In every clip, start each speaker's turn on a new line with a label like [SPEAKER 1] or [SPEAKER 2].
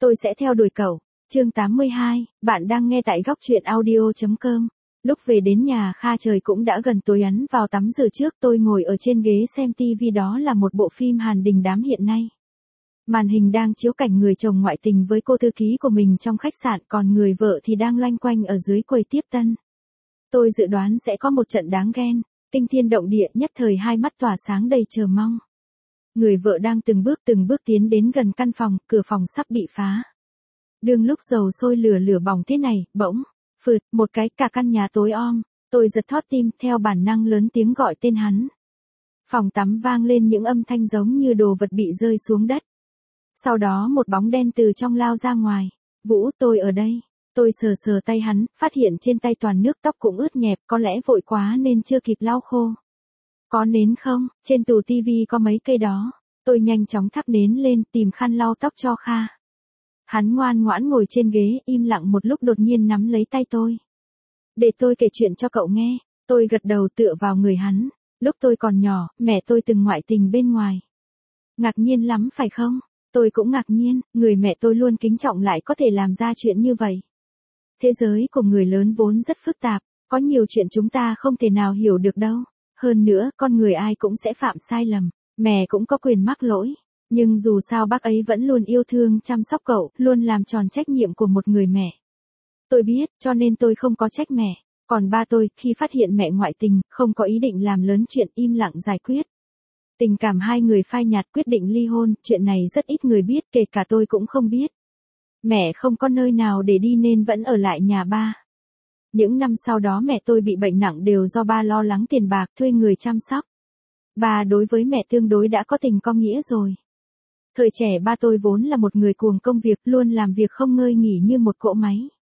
[SPEAKER 1] Tôi sẽ theo đuổi cậu. Chương 82, bạn đang nghe tại góc truyện audio.com. Lúc về đến nhà Kha trời cũng đã gần tối, ắn vào tắm rửa trước, tôi ngồi ở trên ghế xem tivi, đó là một bộ phim Hàn đình đám hiện nay. Màn hình đang chiếu cảnh người chồng ngoại tình với cô thư ký của mình trong khách sạn, còn người vợ thì đang loanh quanh ở dưới quầy tiếp tân. Tôi dự đoán sẽ có một trận đáng ghen, kinh thiên động địa, nhất thời hai mắt tỏa sáng đầy chờ mong. Người vợ đang từng bước tiến đến gần căn phòng, cửa phòng sắp bị phá. Đương lúc dầu sôi lửa bỏng thế này, bỗng, phượt, một cái, cả căn nhà tối om. Tôi giật thót tim, theo bản năng lớn tiếng gọi tên hắn. Phòng tắm vang lên những âm thanh giống như đồ vật bị rơi xuống đất. Sau đó một bóng đen từ trong lao ra ngoài. Vũ, tôi ở đây. Tôi sờ tay hắn, phát hiện trên tay toàn nước, tóc cũng ướt nhẹp, có lẽ vội quá nên chưa kịp lau khô. Có nến không? Trên tủ tivi có mấy cây đó. Tôi nhanh chóng thắp nến lên, tìm khăn lau tóc cho Kha. Hắn ngoan ngoãn ngồi trên ghế, im lặng một lúc, đột nhiên nắm lấy tay tôi. Để tôi kể chuyện cho cậu nghe. Tôi gật đầu tựa vào người hắn. Lúc tôi còn nhỏ, mẹ tôi từng ngoại tình bên ngoài. Ngạc nhiên lắm phải không? Tôi cũng ngạc nhiên, người mẹ tôi luôn kính trọng lại có thể làm ra chuyện như vậy. Thế giới của người lớn vốn rất phức tạp, có nhiều chuyện chúng ta không thể nào hiểu được đâu. Hơn nữa, con người ai cũng sẽ phạm sai lầm, mẹ cũng có quyền mắc lỗi. Nhưng dù sao bác ấy vẫn luôn yêu thương chăm sóc cậu, luôn làm tròn trách nhiệm của một người mẹ. Tôi biết, cho nên tôi không có trách mẹ. Còn ba tôi, khi phát hiện mẹ ngoại tình, không có ý định làm lớn chuyện, im lặng giải quyết. Tình cảm hai người phai nhạt, quyết định ly hôn, chuyện này rất ít người biết, kể cả tôi cũng không biết. Mẹ không có nơi nào để đi nên vẫn ở lại nhà ba. Những năm sau đó mẹ tôi bị bệnh nặng đều do ba lo lắng tiền bạc, thuê người chăm sóc. Ba đối với mẹ tương đối đã có tình có nghĩa rồi. Thời trẻ ba tôi vốn là một người cuồng công việc, luôn làm việc không ngơi nghỉ như một cỗ máy.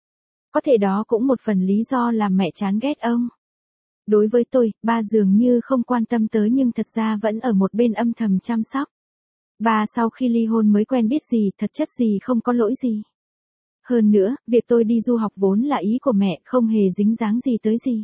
[SPEAKER 1] Có thể đó cũng một phần lý do làm mẹ chán ghét ông. Đối với tôi, ba dường như không quan tâm tới nhưng thật ra vẫn ở một bên âm thầm chăm sóc. Ba sau khi ly hôn mới quen biết gì, thật chất gì, không có lỗi gì. Hơn nữa, việc tôi đi du học vốn là ý của mẹ, không hề dính dáng gì tới gì.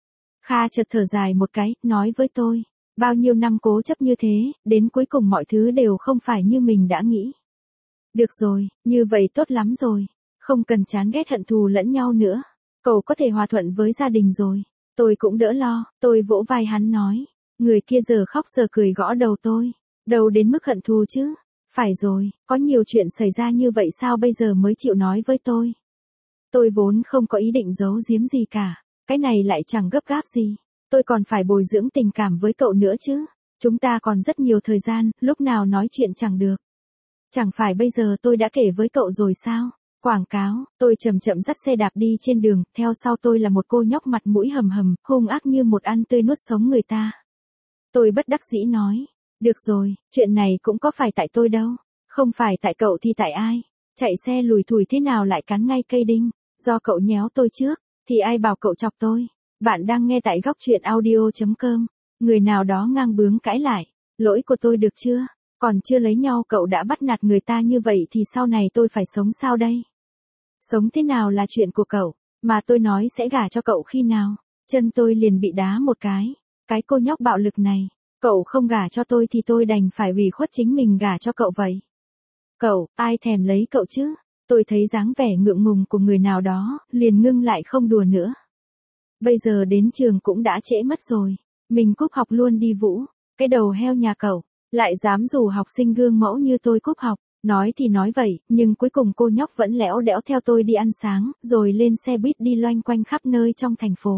[SPEAKER 1] Kha chợt thở dài một cái, nói với tôi, bao nhiêu năm cố chấp như thế, đến cuối cùng mọi thứ đều không phải như mình đã nghĩ. Được rồi, như vậy tốt lắm rồi, không cần chán ghét hận thù lẫn nhau nữa. Cậu có thể hòa thuận với gia đình rồi. Tôi cũng đỡ lo, tôi vỗ vai hắn nói. Người kia giờ khóc giờ cười gõ đầu tôi. Đâu đến mức hận thù chứ. Phải rồi, có nhiều chuyện xảy ra như vậy sao bây giờ mới chịu nói với tôi. Tôi vốn không có ý định giấu giếm gì cả. Cái này lại chẳng gấp gáp gì. Tôi còn phải bồi dưỡng tình cảm với cậu nữa chứ. Chúng ta còn rất nhiều thời gian, lúc nào nói chuyện chẳng được. Chẳng phải bây giờ tôi đã kể với cậu rồi sao? Quảng cáo, tôi chậm dắt xe đạp đi trên đường, theo sau tôi là một cô nhóc mặt mũi hầm hầm, hung ác như một ăn tươi nuốt sống người ta. Tôi bất đắc dĩ nói, được rồi, chuyện này cũng có phải tại tôi đâu, không phải tại cậu thì tại ai, chạy xe lùi thủi thế nào lại cắn ngay cây đinh, do cậu nhéo tôi trước, thì ai bảo cậu chọc tôi. Bạn đang nghe tại góc truyện audio.com, người nào đó ngang bướng cãi lại, lỗi của tôi được chưa, còn chưa lấy nhau cậu đã bắt nạt người ta như vậy thì sau này tôi phải sống sao đây? Sống thế nào là chuyện của cậu, mà tôi nói sẽ gả cho cậu khi nào, chân tôi liền bị đá một cái cô nhóc bạo lực này, cậu không gả cho tôi thì tôi đành phải ủy khuất chính mình gả cho cậu vậy. Cậu, ai thèm lấy cậu chứ, tôi thấy dáng vẻ ngượng ngùng của người nào đó, liền ngưng lại không đùa nữa. Bây giờ đến trường cũng đã trễ mất rồi, mình cúp học luôn đi Vũ, cái đầu heo nhà cậu, lại dám rủ học sinh gương mẫu như tôi cúp học. Nói thì nói vậy, nhưng cuối cùng cô nhóc vẫn lẽo đẽo theo tôi đi ăn sáng, rồi lên xe buýt đi loanh quanh khắp nơi trong thành phố.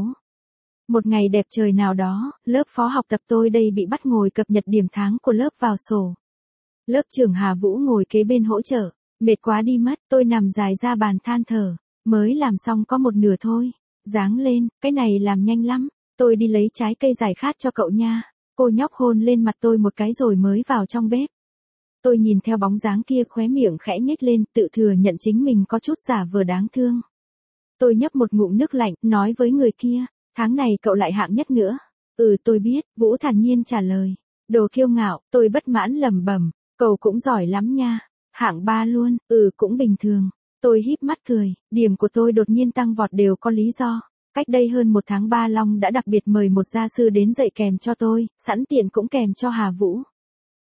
[SPEAKER 1] Một ngày đẹp trời nào đó, lớp phó học tập tôi đây bị bắt ngồi cập nhật điểm tháng của lớp vào sổ. Lớp trưởng Hà Vũ ngồi kế bên hỗ trợ, mệt quá đi mất, tôi nằm dài ra bàn than thở, mới làm xong có một nửa thôi, dáng lên, cái này làm nhanh lắm, tôi đi lấy trái cây giải khát cho cậu nha. Cô nhóc hôn lên mặt tôi một cái rồi mới vào trong bếp. Tôi nhìn theo bóng dáng kia khóe miệng khẽ nhếch lên, tự thừa nhận chính mình có chút giả vờ đáng thương. Tôi nhấp một ngụm nước lạnh, nói với người kia, tháng này cậu lại hạng nhất nữa. Tôi biết, Vũ thản nhiên trả lời. Đồ kiêu ngạo, tôi bất mãn lẩm bẩm, cậu cũng giỏi lắm nha. Hạng 3 luôn, cũng bình thường. Tôi híp mắt cười, điểm của tôi đột nhiên tăng vọt đều có lý do. Cách đây hơn một tháng Ba Long đã đặc biệt mời một gia sư đến dạy kèm cho tôi, sẵn tiện cũng kèm cho Hà Vũ.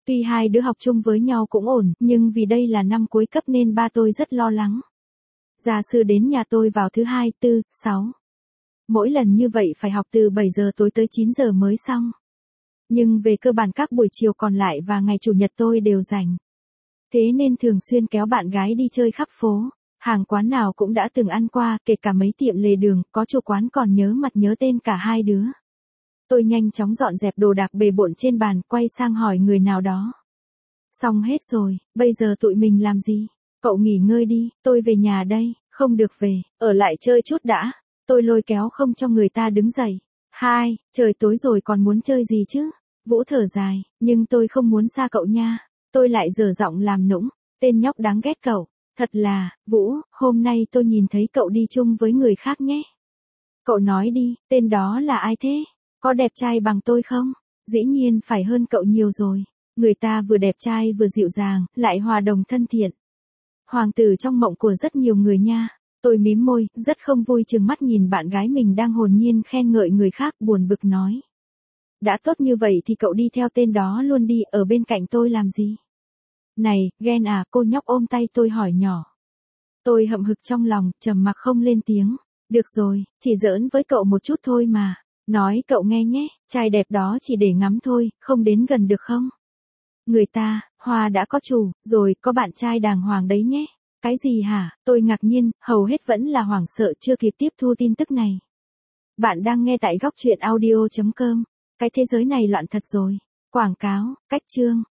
[SPEAKER 1] Tuy hai đứa học chung với nhau cũng ổn, nhưng vì đây là năm cuối cấp nên ba tôi rất lo lắng. Gia sư đến nhà tôi vào thứ hai, tư, sáu. Mỗi lần như vậy phải học từ 7 giờ tối tới 9 giờ mới xong. Nhưng về cơ bản các buổi chiều còn lại và ngày chủ nhật tôi đều rảnh. Thế nên thường xuyên kéo bạn gái đi chơi khắp phố. Hàng quán nào cũng đã từng ăn qua, kể cả mấy tiệm lề đường, có chủ quán còn nhớ mặt nhớ tên cả hai đứa. Tôi nhanh chóng dọn dẹp đồ đạc bề bộn trên bàn, quay sang hỏi người nào đó. Xong hết rồi, bây giờ tụi mình làm gì? Cậu nghỉ ngơi đi, tôi về nhà đây. Không được về, ở lại chơi chút đã. Tôi lôi kéo không cho người ta đứng dậy. Hai, trời tối rồi còn muốn chơi gì chứ? Vũ thở dài, nhưng tôi không muốn xa cậu nha. Tôi lại dở giọng làm nũng, tên nhóc đáng ghét cậu. Thật là, Vũ, hôm nay tôi nhìn thấy cậu đi chung với người khác nhé. Cậu nói đi, tên đó là ai thế? Có đẹp trai bằng tôi không? Dĩ nhiên phải hơn cậu nhiều rồi. Người ta vừa đẹp trai vừa dịu dàng, lại hòa đồng thân thiện. Hoàng tử trong mộng của rất nhiều người nha. Tôi mím môi, rất không vui chừng mắt nhìn bạn gái mình đang hồn nhiên khen ngợi người khác, buồn bực nói. Đã tốt như vậy thì cậu đi theo tên đó luôn đi, ở bên cạnh tôi làm gì? Này, ghen à? Cô nhóc ôm tay tôi hỏi nhỏ. Tôi hậm hực trong lòng, trầm mặc không lên tiếng. Được rồi, chỉ giỡn với cậu một chút thôi mà. Nói cậu nghe nhé, trai đẹp đó chỉ để ngắm thôi, không đến gần được không? Người ta, Hoa đã có chủ, rồi, có bạn trai đàng hoàng đấy nhé. Cái gì hả? Tôi ngạc nhiên, hầu hết vẫn là hoảng sợ chưa kịp tiếp thu tin tức này. Bạn đang nghe tại góc truyện audio.com. Cái thế giới này loạn thật rồi. Quảng cáo, cách chương.